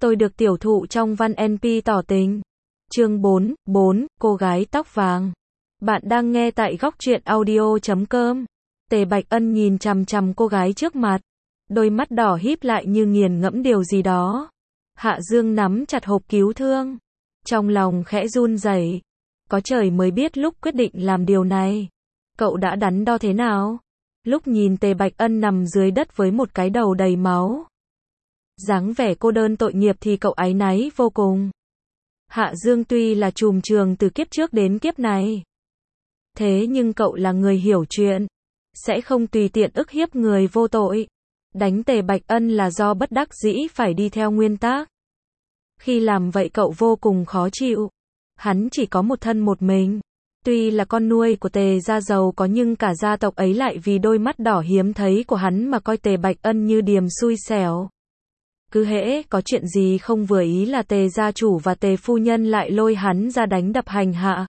Tôi được tiểu thụ trong văn NP tỏ tình. Chương 4, cô gái tóc vàng. Bạn đang nghe tại góc truyện audio.com. Tề Bạch Ân nhìn chằm chằm cô gái trước mặt. Đôi mắt đỏ híp lại như nghiền ngẫm điều gì đó. Hạ Dương nắm chặt hộp cứu thương. Trong lòng khẽ run rẩy. Có trời mới biết lúc quyết định làm điều này. Cậu đã đắn đo thế nào? Lúc nhìn Tề Bạch Ân nằm dưới đất với một cái đầu đầy máu, dáng vẻ cô đơn tội nghiệp thì cậu áy náy vô cùng. Hạ Dương tuy là trùm trường từ kiếp trước đến kiếp này, thế nhưng cậu là người hiểu chuyện, sẽ không tùy tiện ức hiếp người vô tội. Đánh Tề Bạch Ân là do bất đắc dĩ phải đi theo nguyên tắc. Khi làm vậy cậu vô cùng khó chịu. Hắn chỉ có một thân một mình. Tuy là con nuôi của Tề gia giàu có nhưng cả gia tộc ấy lại vì đôi mắt đỏ hiếm thấy của hắn mà coi Tề Bạch Ân như điềm xui xẻo. Cứ hễ có chuyện gì không vừa ý là Tề gia chủ và Tề phu nhân lại lôi hắn ra đánh đập hành hạ.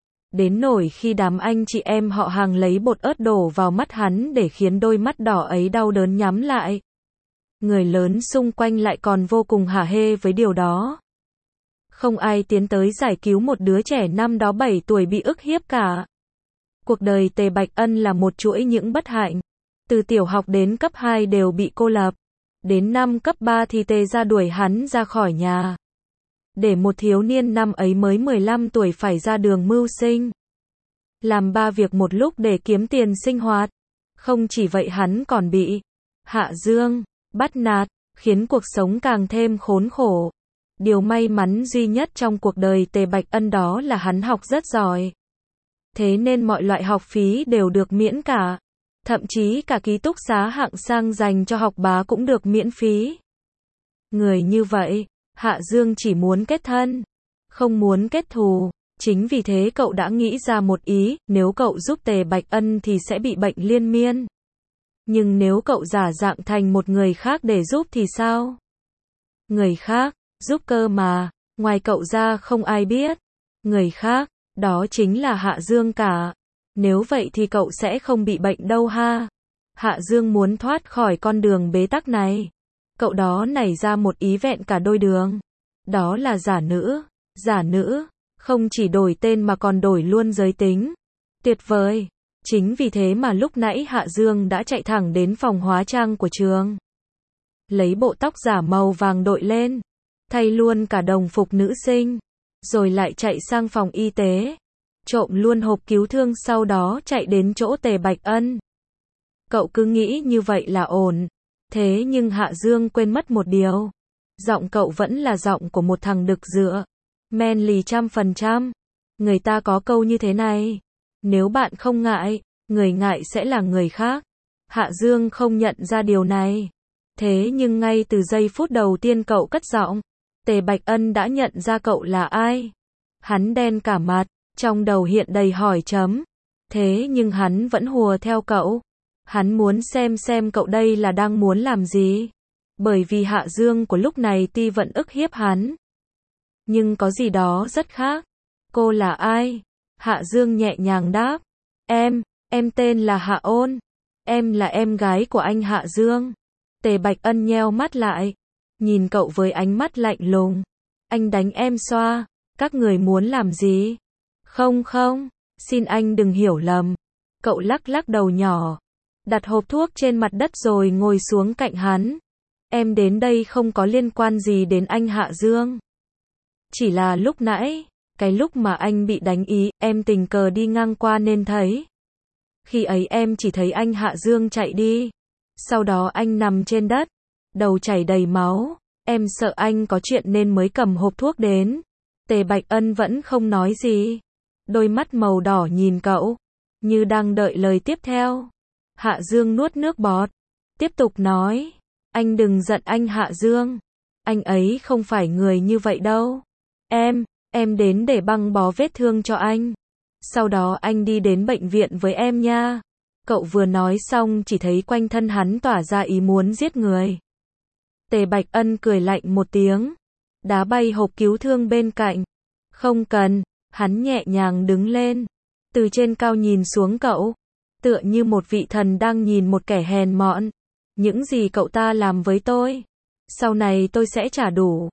Đến nỗi khi đám anh chị em họ hàng lấy bột ớt đổ vào mắt hắn để khiến đôi mắt đỏ ấy đau đớn nhắm lại. Người lớn xung quanh lại còn vô cùng hả hê với điều đó. Không ai tiến tới giải cứu một đứa trẻ năm đó 7 tuổi bị ức hiếp cả. Cuộc đời Tề Bạch Ân là một chuỗi những bất hạnh. Từ tiểu học đến cấp 2 đều bị cô lập. Đến năm cấp 3 thì Tề gia đuổi hắn ra khỏi nhà. Để một thiếu niên năm ấy mới 15 tuổi phải ra đường mưu sinh. Làm 3 việc một lúc để kiếm tiền sinh hoạt. Không chỉ vậy hắn còn bị Hạ Dương bắt nạt, khiến cuộc sống càng thêm khốn khổ. Điều may mắn duy nhất trong cuộc đời Tề Bạch Ân đó là hắn học rất giỏi. Thế nên mọi loại học phí đều được miễn cả. Thậm chí cả ký túc xá hạng sang dành cho học bá cũng được miễn phí. Người như vậy, Hạ Dương chỉ muốn kết thân, không muốn kết thù. Chính vì thế cậu đã nghĩ ra một ý, nếu cậu giúp Tề Bạch Ân thì sẽ bị bệnh liên miên. Nhưng nếu cậu giả dạng thành một người khác để giúp thì sao? Người khác, giúp cơ mà, ngoài cậu ra không ai biết. Người khác, đó chính là Hạ Dương cả. Nếu vậy thì cậu sẽ không bị bệnh đâu ha. Hạ Dương muốn thoát khỏi con đường bế tắc này. Cậu đó nảy ra một ý vẹn cả đôi đường. Đó là giả nữ. Giả nữ, không chỉ đổi tên mà còn đổi luôn giới tính. Tuyệt vời. Chính vì thế mà lúc nãy Hạ Dương đã chạy thẳng đến phòng hóa trang của trường. Lấy bộ tóc giả màu vàng đội lên. Thay luôn cả đồng phục nữ sinh. Rồi lại chạy sang phòng y tế. Trộm luôn hộp cứu thương sau đó chạy đến chỗ Tề Bạch Ân. Cậu cứ nghĩ như vậy là ổn. Thế nhưng Hạ Dương quên mất một điều. Giọng cậu vẫn là giọng của một thằng đực dựa. Manly 100%. Người ta có câu như thế này. Nếu bạn không ngại, người ngại sẽ là người khác. Hạ Dương không nhận ra điều này. Thế nhưng ngay từ giây phút đầu tiên cậu cất giọng, Tề Bạch Ân đã nhận ra cậu là ai. Hắn đen cả mặt, trong đầu hiện đầy hỏi chấm. Thế nhưng hắn vẫn hùa theo cậu. Hắn muốn xem cậu đây là đang muốn làm gì. Bởi vì Hạ Dương của lúc này tuy vẫn ức hiếp hắn, nhưng có gì đó rất khác. Cô là ai? Hạ Dương nhẹ nhàng đáp. Em tên là Hạ Ôn. Em là em gái của anh Hạ Dương. Tề Bạch Ân nheo mắt lại, nhìn cậu với ánh mắt lạnh lùng. Anh đánh em xoa. Các người muốn làm gì? Không, xin anh đừng hiểu lầm. Cậu lắc lắc đầu nhỏ, đặt hộp thuốc trên mặt đất rồi ngồi xuống cạnh hắn. Em đến đây không có liên quan gì đến anh Hạ Dương. Chỉ là lúc nãy, cái lúc mà anh bị đánh ý, em tình cờ đi ngang qua nên thấy. Khi ấy em chỉ thấy anh Hạ Dương chạy đi. Sau đó anh nằm trên đất, đầu chảy đầy máu. Em sợ anh có chuyện nên mới cầm hộp thuốc đến. Tề Bạch Ân vẫn không nói gì. Đôi mắt màu đỏ nhìn cậu, như đang đợi lời tiếp theo. Hạ Dương nuốt nước bọt, tiếp tục nói. Anh đừng giận anh Hạ Dương. Anh ấy không phải người như vậy đâu. Em đến để băng bó vết thương cho anh. Sau đó anh đi đến bệnh viện với em nha. Cậu vừa nói xong chỉ thấy quanh thân hắn tỏa ra ý muốn giết người. Tề Bạch Ân cười lạnh một tiếng, đá bay hộp cứu thương bên cạnh. Không cần. Hắn nhẹ nhàng đứng lên, từ trên cao nhìn xuống cậu, tựa như một vị thần đang nhìn một kẻ hèn mọn. Những gì cậu ta làm với tôi, sau này tôi sẽ trả đủ.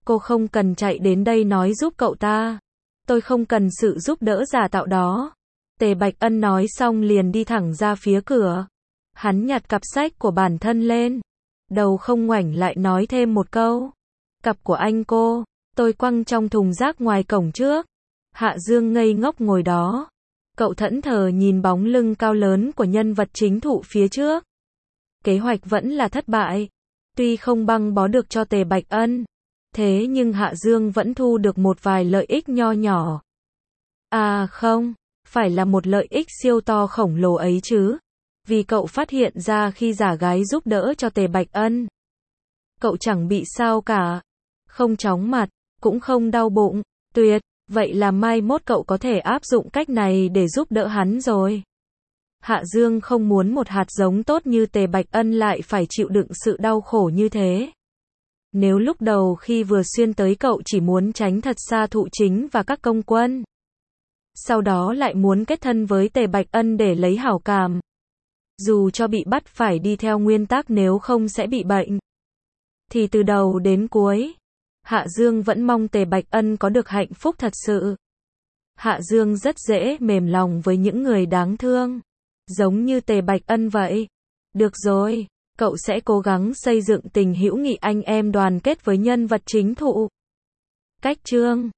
cô không cần chạy đến đây nói giúp cậu ta. Tôi không cần sự giúp đỡ giả tạo đó. Tề Bạch Ân nói xong liền đi thẳng ra phía cửa. Hắn nhặt cặp sách của bản thân lên. Đầu không ngoảnh lại nói thêm một câu. Cặp của anh cô, tôi quăng trong thùng rác ngoài cổng trước. Hạ Dương ngây ngốc ngồi đó. Cậu thẫn thờ nhìn bóng lưng cao lớn của nhân vật chính thụ phía trước. Kế hoạch vẫn là thất bại. Tuy không băng bó được cho Tề Bạch Ân, thế nhưng Hạ Dương vẫn thu được một vài lợi ích nho nhỏ. À không, phải là một lợi ích siêu to khổng lồ ấy chứ. Vì cậu phát hiện ra khi giả gái giúp đỡ cho Tề Bạch Ân, cậu chẳng bị sao cả. Không chóng mặt, cũng không đau bụng. Tuyệt, vậy là mai mốt cậu có thể áp dụng cách này để giúp đỡ hắn rồi. Hạ Dương không muốn một hạt giống tốt như Tề Bạch Ân lại phải chịu đựng sự đau khổ như thế. Nếu lúc đầu khi vừa xuyên tới cậu chỉ muốn tránh thật xa Thụ Chính và các công quân, sau đó lại muốn kết thân với Tề Bạch Ân để lấy hảo cảm, dù cho bị bắt phải đi theo nguyên tắc nếu không sẽ bị bệnh, thì từ đầu đến cuối, Hạ Dương vẫn mong Tề Bạch Ân có được hạnh phúc thật sự. Hạ Dương rất dễ mềm lòng với những người đáng thương, giống như Tề Bạch Ân vậy. Được rồi, cậu sẽ cố gắng xây dựng tình hữu nghị anh em đoàn kết với nhân vật chính thụ. Cách chương